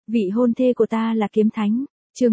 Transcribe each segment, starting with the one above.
Vị hôn thê của ta là kiếm thánh. Chương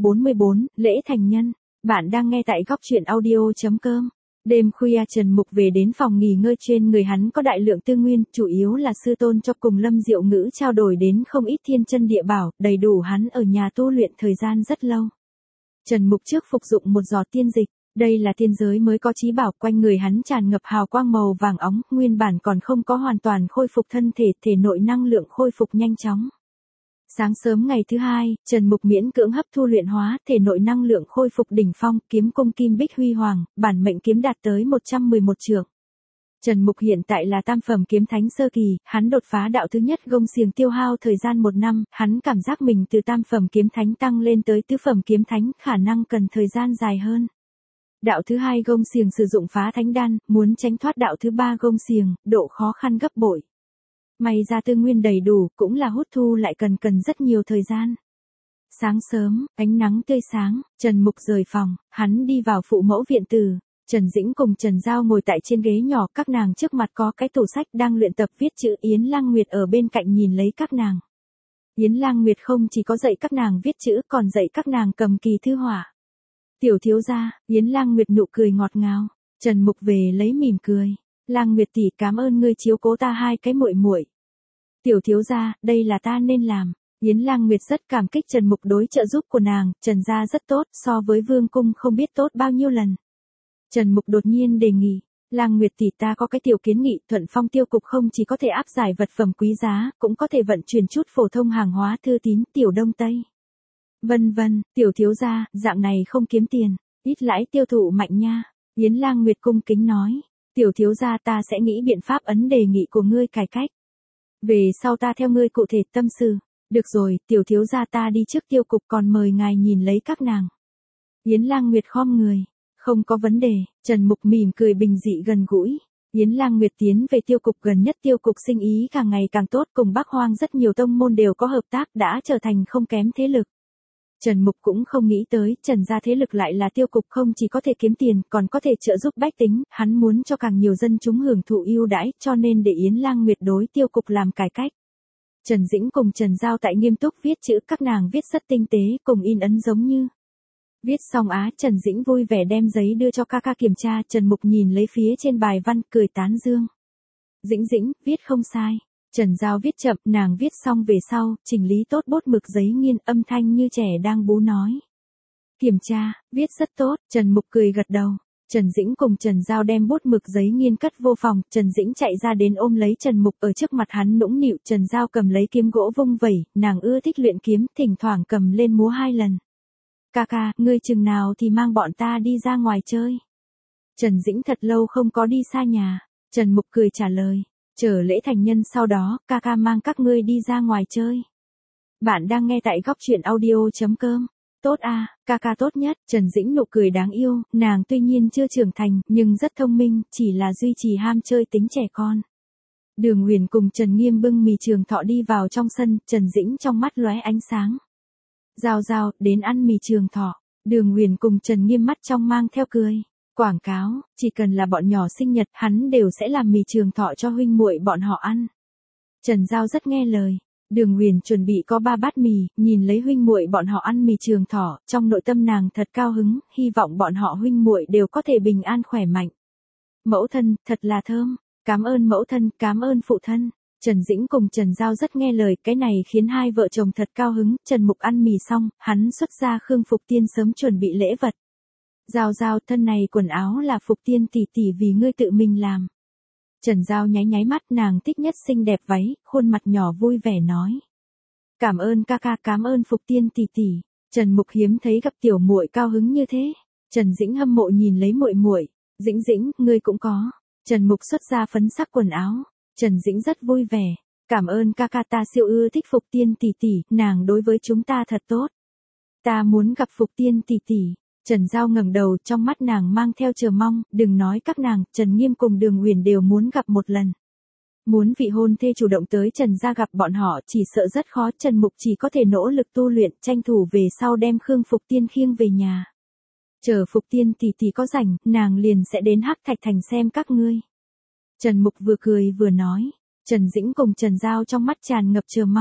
144, lễ thành nhân. Bạn đang nghe tại góc truyện audio.com. Đêm khuya Trần Mục về đến phòng nghỉ ngơi, trên người hắn có đại lượng tư nguyên, chủ yếu là sư tôn cho cùng Lâm Diệu Ngữ trao đổi đến không ít thiên chân địa bảo, đầy đủ hắn ở nhà tu luyện thời gian rất lâu. Trần Mục trước phục dụng một giọt tiên dịch, đây là thiên giới mới có chí bảo, quanh người hắn tràn ngập hào quang màu vàng óng, nguyên bản còn không có hoàn toàn khôi phục thân thể, thể nội năng lượng khôi phục nhanh chóng. Sáng sớm ngày thứ hai, Trần Mục miễn cưỡng hấp thu luyện hóa, thể nội năng lượng khôi phục đỉnh phong, kiếm cung kim bích huy hoàng, bản mệnh kiếm đạt tới 111 trượng. Trần Mục hiện tại là tam phẩm kiếm thánh sơ kỳ, hắn đột phá đạo thứ nhất gông xiềng tiêu hao thời gian 1 năm, hắn cảm giác mình từ tam phẩm kiếm thánh tăng lên tới tứ phẩm kiếm thánh, khả năng cần thời gian dài hơn. Đạo thứ hai gông xiềng sử dụng phá thánh đan, muốn tránh thoát đạo thứ ba gông xiềng, độ khó khăn gấp bội. May ra tư nguyên đầy đủ, cũng là hút thu lại cần rất nhiều thời gian. Sáng sớm, ánh nắng tươi sáng, Trần Mục rời phòng, hắn đi vào phụ mẫu viện tử. Trần Dĩnh cùng Trần Giao ngồi tại trên ghế nhỏ, các nàng trước mặt có cái tủ sách đang luyện tập viết chữ, Yến Lang Nguyệt ở bên cạnh nhìn lấy các nàng. Yến Lang Nguyệt không chỉ có dạy các nàng viết chữ, còn dạy các nàng cầm kỳ thư họa. Tiểu thiếu gia, Yến Lang Nguyệt nụ cười ngọt ngào. Trần Mục về lấy mỉm cười. Lang Nguyệt tỷ, cảm ơn ngươi chiếu cố ta hai cái muội muội. Tiểu thiếu gia, đây là ta nên làm. Yến Lang Nguyệt rất cảm kích Trần Mục đối trợ giúp của nàng, Trần gia rất tốt, so với Vương cung không biết tốt bao nhiêu lần. Trần Mục đột nhiên đề nghị, Lang Nguyệt tỷ, ta có cái tiểu kiến nghị, Thuận Phong tiêu cục không chỉ có thể áp giải vật phẩm quý giá, cũng có thể vận chuyển chút phổ thông hàng hóa thư tín, tiểu đông tây. Vân vân, tiểu thiếu gia, dạng này không kiếm tiền, ít lãi tiêu thụ mạnh nha. Yến Lang Nguyệt cung kính nói, tiểu thiếu gia, ta sẽ nghĩ biện pháp ấn đề nghị của ngươi cải cách. Về sau ta theo ngươi cụ thể tâm sự. Được rồi, tiểu thiếu gia, ta đi trước tiêu cục, còn mời ngài nhìn lấy các nàng. Yến Lang Nguyệt khom người. Không có vấn đề. Trần Mục mỉm cười bình dị gần gũi. Yến Lang Nguyệt tiến về tiêu cục, gần nhất tiêu cục sinh ý càng ngày càng tốt, cùng Bắc Hoang rất nhiều tông môn đều có hợp tác, đã trở thành không kém thế lực. Trần Mục cũng không nghĩ tới, Trần gia thế lực lại là tiêu cục, không chỉ có thể kiếm tiền, còn có thể trợ giúp bách tính, hắn muốn cho càng nhiều dân chúng hưởng thụ ưu đãi, cho nên để Yến Lang Nguyệt đối tiêu cục làm cải cách. Trần Dĩnh cùng Trần Giao tại nghiêm túc viết chữ, các nàng viết rất tinh tế, cùng in ấn giống như. Viết xong Trần Dĩnh vui vẻ đem giấy đưa cho ca ca kiểm tra, Trần Mục nhìn lấy phía trên bài văn, cười tán dương. Dĩnh, viết không sai. Trần Giao viết chậm, nàng viết xong về sau, chỉnh lý tốt bút mực giấy nghiên, âm thanh như trẻ đang bú nói. Kiểm tra, viết rất tốt, Trần Mục cười gật đầu. Trần Dĩnh cùng Trần Giao đem bút mực giấy nghiên cất vô phòng, Trần Dĩnh chạy ra đến ôm lấy Trần Mục, ở trước mặt hắn nũng nịu, Trần Giao cầm lấy kiếm gỗ vung vẩy, nàng ưa thích luyện kiếm, thỉnh thoảng cầm lên múa 2 lần. Ca, ngươi chừng nào thì mang bọn ta đi ra ngoài chơi. Trần Dĩnh thật lâu không có đi xa nhà. Trần Mục cười trả lời, chờ lễ thành nhân sau đó, ca mang các ngươi đi ra ngoài chơi. Bạn đang nghe tại góc truyện audio.com. Tốt ca tốt nhất. Trần Dĩnh nụ cười đáng yêu, nàng tuy nhiên chưa trưởng thành, nhưng rất thông minh, chỉ là duy trì ham chơi tính trẻ con. Đường Huyền cùng Trần Nghiêm bưng mì Trường Thọ đi vào trong sân, Trần Dĩnh trong mắt lóe ánh sáng. Giao, đến ăn mì Trường Thọ. Đường Huyền cùng Trần Nghiêm mắt trong mang theo cười. Quảng cáo, chỉ cần là bọn nhỏ sinh nhật, hắn đều sẽ làm mì Trường Thọ cho huynh muội bọn họ ăn. Trần Giao rất nghe lời. Đường Huyền chuẩn bị có 3 bát mì, nhìn lấy huynh muội bọn họ ăn mì Trường Thọ, trong nội tâm nàng thật cao hứng, hy vọng bọn họ huynh muội đều có thể bình an khỏe mạnh. Mẫu thân, thật là thơm. Cảm ơn mẫu thân, cảm ơn phụ thân. Trần Dĩnh cùng Trần Giao rất nghe lời, cái này khiến hai vợ chồng thật cao hứng. Trần Mục ăn mì xong, hắn xuất ra Khương Phục Tiên sớm chuẩn bị lễ vật. Giao, thân này quần áo là Phục Tiên tỷ tỷ vì ngươi tự mình làm. Trần Giao nháy mắt, nàng thích nhất xinh đẹp váy, khuôn mặt nhỏ vui vẻ nói. Cảm ơn ca, cảm ơn Phục Tiên tỷ tỷ. Trần Mục hiếm thấy gặp tiểu muội cao hứng như thế. Trần Dĩnh hâm mộ nhìn lấy muội. Dĩnh, ngươi cũng có. Trần Mục xuất ra phấn sắc quần áo. Trần Dĩnh rất vui vẻ. Cảm ơn ca, ta siêu ưa thích Phục Tiên tỷ tỷ, nàng đối với chúng ta thật tốt. Ta muốn gặp Phục Tiên tỷ tỷ. Trần Giao ngẩng đầu, trong mắt nàng mang theo chờ mong, đừng nói các nàng, Trần Nghiêm cùng Đường Huyền đều muốn gặp một lần. Muốn vị hôn thê chủ động tới Trần gia gặp bọn họ chỉ sợ rất khó, Trần Mục chỉ có thể nỗ lực tu luyện, tranh thủ về sau đem Khương Phục Tiên khiêng về nhà. Chờ Phục Tiên tỷ tỷ có rảnh, nàng liền sẽ đến Hắc Thạch Thành xem các ngươi. Trần Mục vừa cười vừa nói. Trần Dĩnh cùng Trần Giao trong mắt tràn ngập chờ mong.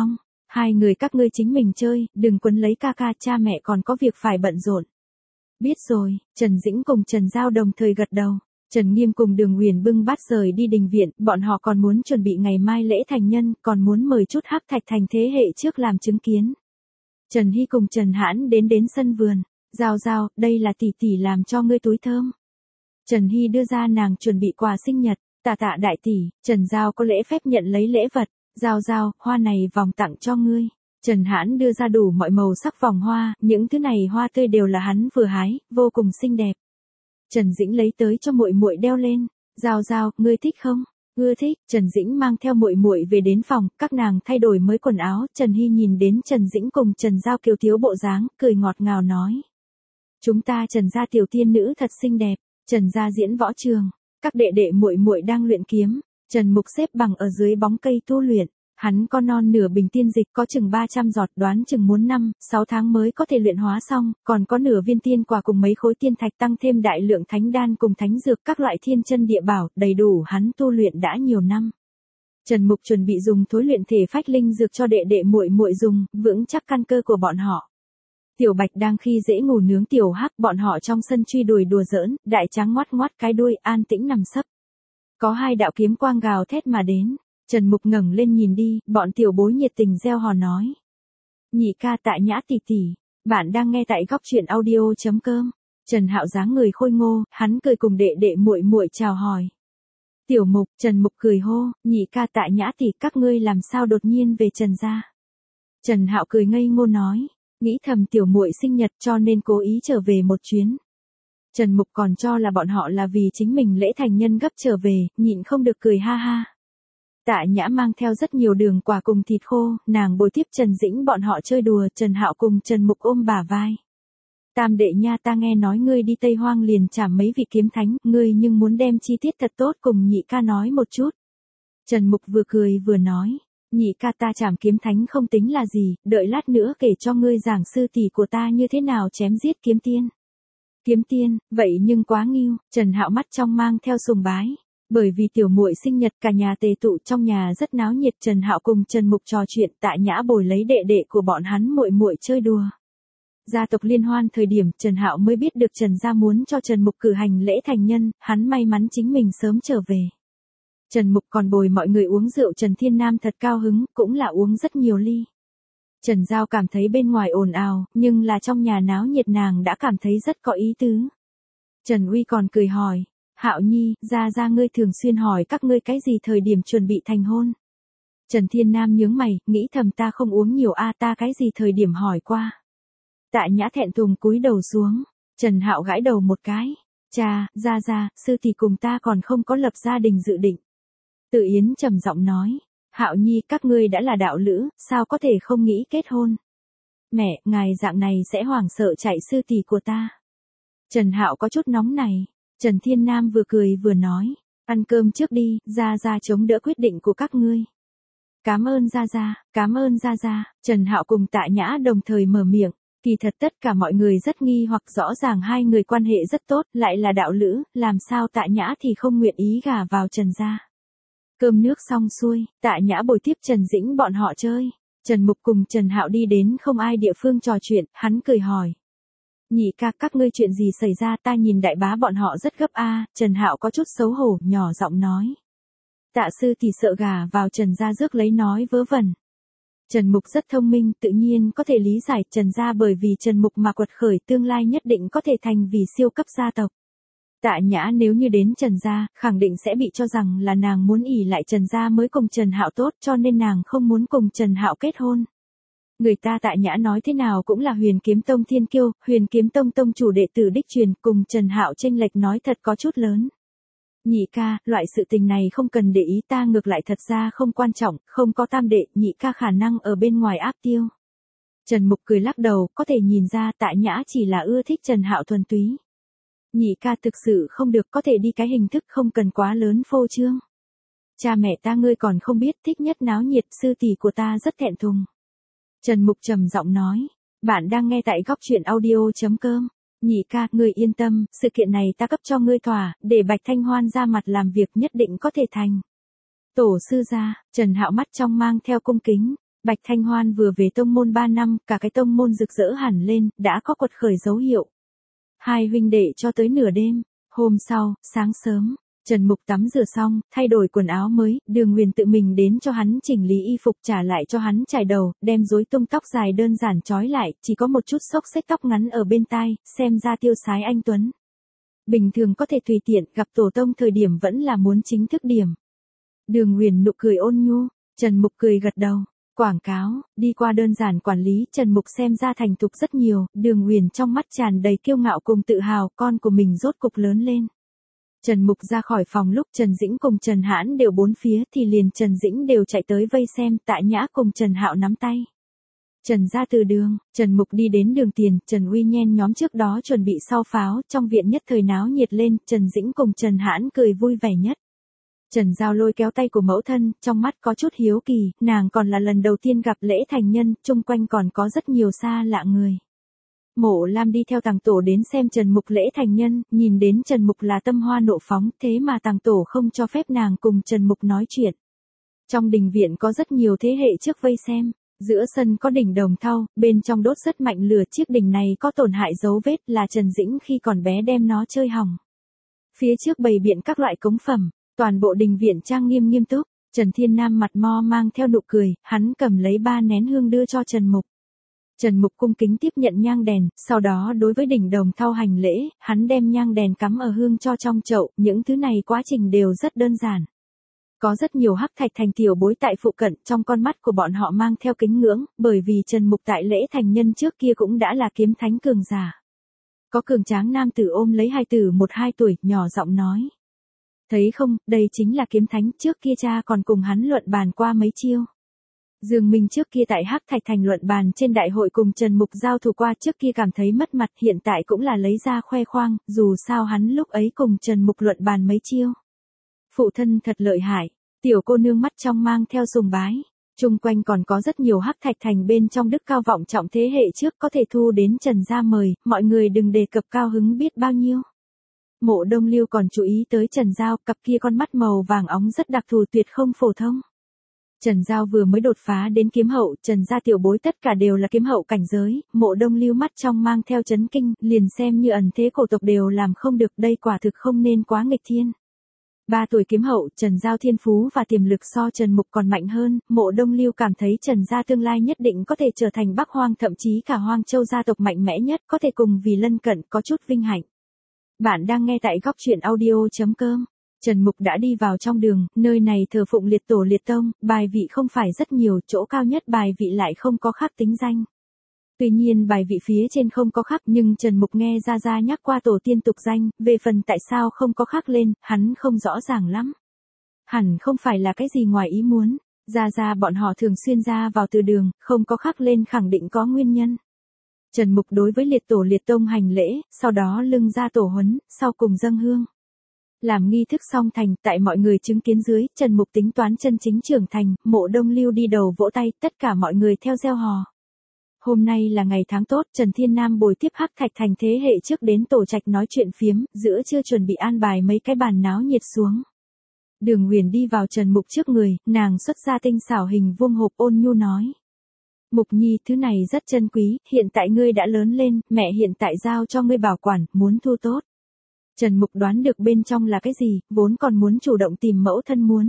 Hai người các ngươi chính mình chơi, đừng quấn lấy ca ca, cha mẹ còn có việc phải bận rộn. Biết rồi, Trần Dĩnh cùng Trần Giao đồng thời gật đầu. Trần Nghiêm cùng Đường Huyền bưng bát rời đi đình viện, bọn họ còn muốn chuẩn bị ngày mai lễ thành nhân, còn muốn mời chút Hắc Thạch Thành thế hệ trước làm chứng kiến. Trần Hy cùng Trần Hãn đến sân vườn. Giao Giao, đây là tỷ tỷ làm cho ngươi túi thơm. Trần Hy đưa ra nàng chuẩn bị quà sinh nhật. Tạ tạ đại tỷ. Trần Giao có lễ phép nhận lấy lễ vật. Giao Giao, hoa này vòng tặng cho ngươi. Trần Hãn đưa ra đủ mọi màu sắc vòng hoa, những thứ này hoa tươi đều là hắn vừa hái, vô cùng xinh đẹp. Trần Dĩnh lấy tới cho muội muội đeo lên. Giao Giao, ngươi thích không? Ưa thích. Trần Dĩnh mang theo muội muội về đến phòng, các nàng thay đổi mới quần áo, Trần Hy nhìn đến Trần Dĩnh cùng Trần Giao kiều thiếu bộ dáng, cười ngọt ngào nói. Chúng ta Trần gia tiểu tiên nữ thật xinh đẹp. Trần gia diễn võ trường, các đệ đệ muội muội đang luyện kiếm. Trần Mục xếp bằng ở dưới bóng cây tu luyện. Hắn có non nửa bình tiên dịch, có chừng 300 giọt, đoán chừng muốn 5-6 tháng mới có thể luyện hóa xong, còn có nửa viên tiên quả cùng mấy khối tiên thạch, tăng thêm đại lượng thánh đan cùng thánh dược, các loại thiên chân địa bảo, đầy đủ hắn tu luyện đã nhiều năm. Trần Mục chuẩn bị dùng thối luyện thể phách linh dược cho đệ đệ muội muội dùng, vững chắc căn cơ của bọn họ. Tiểu Bạch đang khi dễ ngủ nướng Tiểu Hắc, bọn họ trong sân truy đuổi đùa giỡn, đại tráng ngoắt ngoắt cái đuôi, an tĩnh nằm sấp. Có hai đạo kiếm quang gào thét mà đến. Trần Mục ngẩng lên nhìn đi, bọn tiểu bối nhiệt tình reo hò nói. Nhị ca Tạ Nhã tỷ tỷ, bạn đang nghe tại góc truyện audio.com. Trần Hạo dáng người khôi ngô, hắn cười cùng đệ đệ muội muội chào hỏi. Tiểu Mục, Trần Mục cười hô, nhị ca Tạ Nhã tỷ, các ngươi làm sao đột nhiên về Trần gia? Trần Hạo cười ngây ngô nói, nghĩ thầm tiểu muội sinh nhật cho nên cố ý trở về một chuyến. Trần Mục còn cho là bọn họ là vì chính mình lễ thành nhân gấp trở về, nhịn không được cười ha ha. Tạ Nhã mang theo rất nhiều đường quả cùng thịt khô, nàng bồi tiếp Trần Dĩnh bọn họ chơi đùa, Trần Hạo cùng Trần Mục ôm bả vai. Tam đệ nha, ta nghe nói ngươi đi Tây Hoang liền chảm mấy vị kiếm thánh, ngươi nhưng muốn đem chi tiết thật tốt cùng nhị ca nói một chút. Trần Mục vừa cười vừa nói, nhị ca ta chảm kiếm thánh không tính là gì, đợi lát nữa kể cho ngươi giảng sư tỷ của ta như thế nào chém giết kiếm tiên. Kiếm tiên, vậy nhưng quá nghiêu, Trần Hạo mắt trong mang theo sùng bái. Bởi vì tiểu muội sinh nhật cả nhà tề tụ trong nhà rất náo nhiệt, Trần Hạo cùng Trần Mục trò chuyện, Tạ Nhã bồi lấy đệ đệ của bọn hắn muội muội chơi đùa. Gia tộc liên hoan thời điểm, Trần Hạo mới biết được Trần gia muốn cho Trần Mục cử hành lễ thành nhân, hắn may mắn chính mình sớm trở về. Trần Mục còn bồi mọi người uống rượu, Trần Thiên Nam thật cao hứng, cũng là uống rất nhiều ly. Trần Giao cảm thấy bên ngoài ồn ào, nhưng là trong nhà náo nhiệt nàng đã cảm thấy rất có ý tứ. Trần Uy còn cười hỏi. Hạo Nhi, ra ngươi thường xuyên hỏi các ngươi cái gì thời điểm chuẩn bị thành hôn. Trần Thiên Nam nhướng mày, nghĩ thầm ta không uống nhiều ta cái gì thời điểm hỏi qua. Tạ Nhã thẹn thùng cúi đầu xuống. Trần Hạo gãi đầu một cái. Cha, ra, sư tỷ cùng ta còn không có lập gia đình dự định. Tự Yến trầm giọng nói. Hạo Nhi, các ngươi đã là đạo lữ, sao có thể không nghĩ kết hôn. Mẹ, ngài dạng này sẽ hoảng sợ chạy sư tỷ của ta. Trần Hạo có chút nóng này. Trần Thiên Nam vừa cười vừa nói, ăn cơm trước đi, ra chống đỡ quyết định của các ngươi. Cảm ơn ra. Trần Hạo cùng Tạ Nhã đồng thời mở miệng, kỳ thật tất cả mọi người rất nghi hoặc, rõ ràng hai người quan hệ rất tốt, lại là đạo lữ, làm sao Tạ Nhã thì không nguyện ý gả vào Trần gia. Cơm nước xong xuôi, Tạ Nhã bồi tiếp Trần Dĩnh bọn họ chơi. Trần Mục cùng Trần Hạo đi đến không ai địa phương trò chuyện, hắn cười hỏi. Nhị ca, các ngươi chuyện gì xảy ra, ta nhìn đại bá bọn họ rất gấp Trần Hạo có chút xấu hổ, nhỏ giọng nói. Tạ sư thì sợ gà vào Trần gia rước lấy nói vớ vẩn. Trần Mục rất thông minh, tự nhiên có thể lý giải Trần gia, bởi vì Trần Mục mà quật khởi tương lai nhất định có thể thành vì siêu cấp gia tộc. Tạ Nhã nếu như đến Trần gia, khẳng định sẽ bị cho rằng là nàng muốn ỷ lại Trần gia mới cùng Trần Hạo tốt, cho nên nàng không muốn cùng Trần Hạo kết hôn. Người ta Tạ Nhã nói thế nào cũng là Huyền Kiếm Tông thiên kiêu, Huyền Kiếm Tông tông chủ đệ tử đích truyền, cùng Trần Hạo chênh lệch nói thật có chút lớn. Nhị ca, loại sự tình này không cần để ý, ta ngược lại thật ra không quan trọng, không có tam đệ, nhị ca khả năng ở bên ngoài áp tiêu. Trần Mục cười lắc đầu, có thể nhìn ra Tạ Nhã chỉ là ưa thích Trần Hạo thuần túy. Nhị ca thực sự không được, có thể đi cái hình thức không cần quá lớn phô trương. Cha mẹ ta ngươi còn không biết, thích nhất náo nhiệt, sư tỷ của ta rất thẹn thùng. Trần Mục trầm giọng nói, bạn đang nghe tại góc truyện audio.com. Nhị ca, ngươi yên tâm, sự kiện này ta cấp cho ngươi thỏa, để Bạch Thanh Hoan ra mặt làm việc nhất định có thể thành. Tổ sư gia, Trần Hạo mắt trong mang theo cung kính, Bạch Thanh Hoan vừa về tông môn 3 năm, cả cái tông môn rực rỡ hẳn lên, đã có quật khởi dấu hiệu. Hai huynh đệ cho tới nửa đêm, hôm sau, sáng sớm, Trần Mục tắm rửa xong, thay đổi quần áo mới, Đường Huyền tự mình đến cho hắn chỉnh lý y phục trả lại cho hắn chải đầu, đem rối tung tóc dài đơn giản trói lại, chỉ có một chút xốc xếch tóc ngắn ở bên tai, xem ra tiêu sái anh tuấn. Bình thường có thể tùy tiện, gặp tổ tông thời điểm vẫn là muốn chính thức điểm. Đường Huyền nụ cười ôn nhu, Trần Mục cười gật đầu. Quảng cáo, đi qua đơn giản quản lý, Trần Mục xem ra thành thục rất nhiều, Đường Huyền trong mắt tràn đầy kiêu ngạo cùng tự hào, con của mình rốt cục lớn lên. Trần Mục ra khỏi phòng lúc Trần Dĩnh cùng Trần Hãn đều bốn phía thì liền Trần Dĩnh đều chạy tới vây xem, Tạ Nhã cùng Trần Hạo nắm tay. Trần ra từ đường, Trần Mục đi đến đường tiền, Trần Uy Nhen nhóm trước đó chuẩn bị sau pháo, trong viện nhất thời náo nhiệt lên, Trần Dĩnh cùng Trần Hãn cười vui vẻ nhất. Trần Giao lôi kéo tay của mẫu thân, trong mắt có chút hiếu kỳ, nàng còn là lần đầu tiên gặp lễ thành nhân, chung quanh còn có rất nhiều xa lạ người. Mộ Lam đi theo Tàng Tổ đến xem Trần Mục lễ thành nhân, nhìn đến Trần Mục là tâm hoa nộ phóng, thế mà Tàng Tổ không cho phép nàng cùng Trần Mục nói chuyện. Trong đình viện có rất nhiều thế hệ trước vây xem, giữa sân có đỉnh đồng thau, bên trong đốt rất mạnh lửa, chiếc đỉnh này có tổn hại dấu vết là Trần Dĩnh khi còn bé đem nó chơi hỏng. Phía trước bày biện các loại cống phẩm, toàn bộ đình viện trang nghiêm nghiêm túc, Trần Thiên Nam mặt mo mang theo nụ cười, hắn cầm lấy 3 nén hương đưa cho Trần Mục. Trần Mục cung kính tiếp nhận nhang đèn, sau đó đối với đỉnh đồng thau hành lễ, hắn đem nhang đèn cắm ở hương cho trong chậu, những thứ này quá trình đều rất đơn giản. Có rất nhiều hắc thạch thành tiểu bối tại phụ cận, trong con mắt của bọn họ mang theo kính ngưỡng, bởi vì Trần Mục tại lễ thành nhân trước kia cũng đã là kiếm thánh cường giả. Có cường tráng nam tử ôm lấy hài tử 1-2 tuổi, nhỏ giọng nói. Thấy không, đây chính là kiếm thánh, trước kia cha còn cùng hắn luận bàn qua mấy chiêu. Dương Minh trước kia tại Hắc Thạch Thành luận bàn trên đại hội cùng Trần Mục giao thủ qua, trước kia cảm thấy mất mặt, hiện tại cũng là lấy ra khoe khoang, dù sao hắn lúc ấy cùng Trần Mục luận bàn mấy chiêu. Phụ thân thật lợi hại, tiểu cô nương mắt trong mang theo sùng bái. Chung quanh còn có rất nhiều Hắc Thạch Thành bên trong đức cao vọng trọng thế hệ trước có thể thu đến Trần gia mời, mọi người đừng đề cập cao hứng biết bao nhiêu. Mộ Đông Liêu còn chú ý tới Trần Giao, cặp kia con mắt màu vàng óng rất đặc thù, tuyệt không phổ thông. Trần Giao vừa mới đột phá đến kiếm hậu, Trần gia tiểu bối tất cả đều là kiếm hậu cảnh giới, Mộ Đông Liêu mắt trong mang theo chấn kinh, liền xem như ẩn thế cổ tộc đều làm không được, đây quả thực không nên quá nghịch thiên. 3 tuổi kiếm hậu, Trần Giao thiên phú và tiềm lực so Trần Mục còn mạnh hơn, Mộ Đông Liêu cảm thấy Trần gia tương lai nhất định có thể trở thành Bắc Hoang, thậm chí cả Hoang Châu gia tộc mạnh mẽ nhất, có thể cùng vì lân cận, có chút vinh hạnh. Bạn đang nghe tại góc truyện audio.com. Trần Mục đã đi vào trong đường, nơi này thờ phụng liệt tổ liệt tông, bài vị không phải rất nhiều, chỗ cao nhất bài vị lại không có khắc tính danh. Tuy nhiên bài vị phía trên không có khắc, nhưng Trần Mục nghe ra nhắc qua tổ tiên tục danh, về phần tại sao không có khắc lên, hắn không rõ ràng lắm. Hẳn không phải là cái gì ngoài ý muốn, ra bọn họ thường xuyên ra vào từ đường, không có khắc lên khẳng định có nguyên nhân. Trần Mục đối với liệt tổ liệt tông hành lễ, sau đó lưng ra tổ huấn, sau cùng dâng hương. Làm nghi thức xong thành, tại mọi người chứng kiến dưới, Trần Mục tính toán chân chính trưởng thành, Mộ Đông Liêu đi đầu vỗ tay, tất cả mọi người theo reo hò. Hôm nay là ngày tháng tốt, Trần Thiên Nam bồi tiếp Hắc Thạch Thành thế hệ trước đến tổ trạch nói chuyện phiếm, giữa trưa chuẩn bị an bài mấy cái bàn náo nhiệt xuống. Đường Huyền đi vào Trần Mục trước người, nàng xuất ra tinh xảo hình vuông hộp ôn nhu nói. Mục Nhi, thứ này rất chân quý, hiện tại ngươi đã lớn lên, mẹ hiện tại giao cho ngươi bảo quản, muốn thu tốt. Trần Mục đoán được bên trong là cái gì, vốn còn muốn chủ động tìm mẫu thân muốn.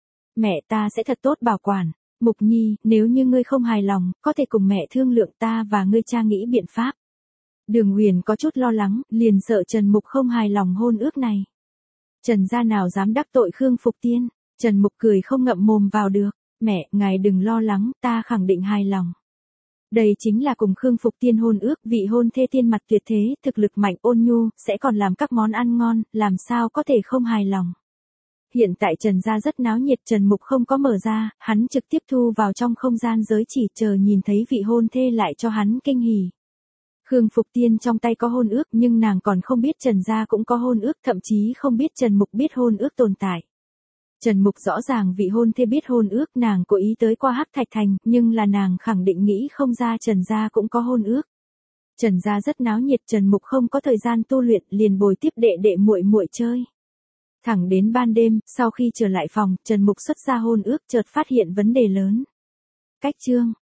Mẹ ta sẽ thật tốt bảo quản. Mục Nhi, nếu như ngươi không hài lòng, có thể cùng mẹ thương lượng, ta và ngươi cha nghĩ biện pháp. Đường Huyền có chút lo lắng, liền sợ Trần Mục không hài lòng hôn ước này. Trần gia nào dám đắc tội Khương Phục Tiên. Trần Mục cười không ngậm mồm vào được. Mẹ, ngài đừng lo lắng, ta khẳng định hài lòng. Đây chính là cùng Khương Phục Tiên hôn ước, vị hôn thê tiên mặt tuyệt thế, thực lực mạnh ôn nhu, sẽ còn làm các món ăn ngon, làm sao có thể không hài lòng. Hiện tại Trần gia rất náo nhiệt, Trần Mục không có mở ra, hắn trực tiếp thu vào trong không gian giới chỉ, chờ nhìn thấy vị hôn thê lại cho hắn kinh hỉ. Khương Phục Tiên trong tay có hôn ước, nhưng nàng còn không biết Trần gia cũng có hôn ước, thậm chí không biết Trần Mục biết hôn ước tồn tại. Trần Mục rõ ràng vị hôn thê biết hôn ước, nàng cố ý tới qua Hắc Thạch Thành, nhưng là nàng khẳng định nghĩ không ra Trần gia cũng có hôn ước. Trần gia rất náo nhiệt, Trần Mục không có thời gian tu luyện, liền bồi tiếp đệ đệ muội muội chơi. Thẳng đến ban đêm, sau khi trở lại phòng, Trần Mục xuất ra hôn ước, chợt phát hiện vấn đề lớn. Cách chương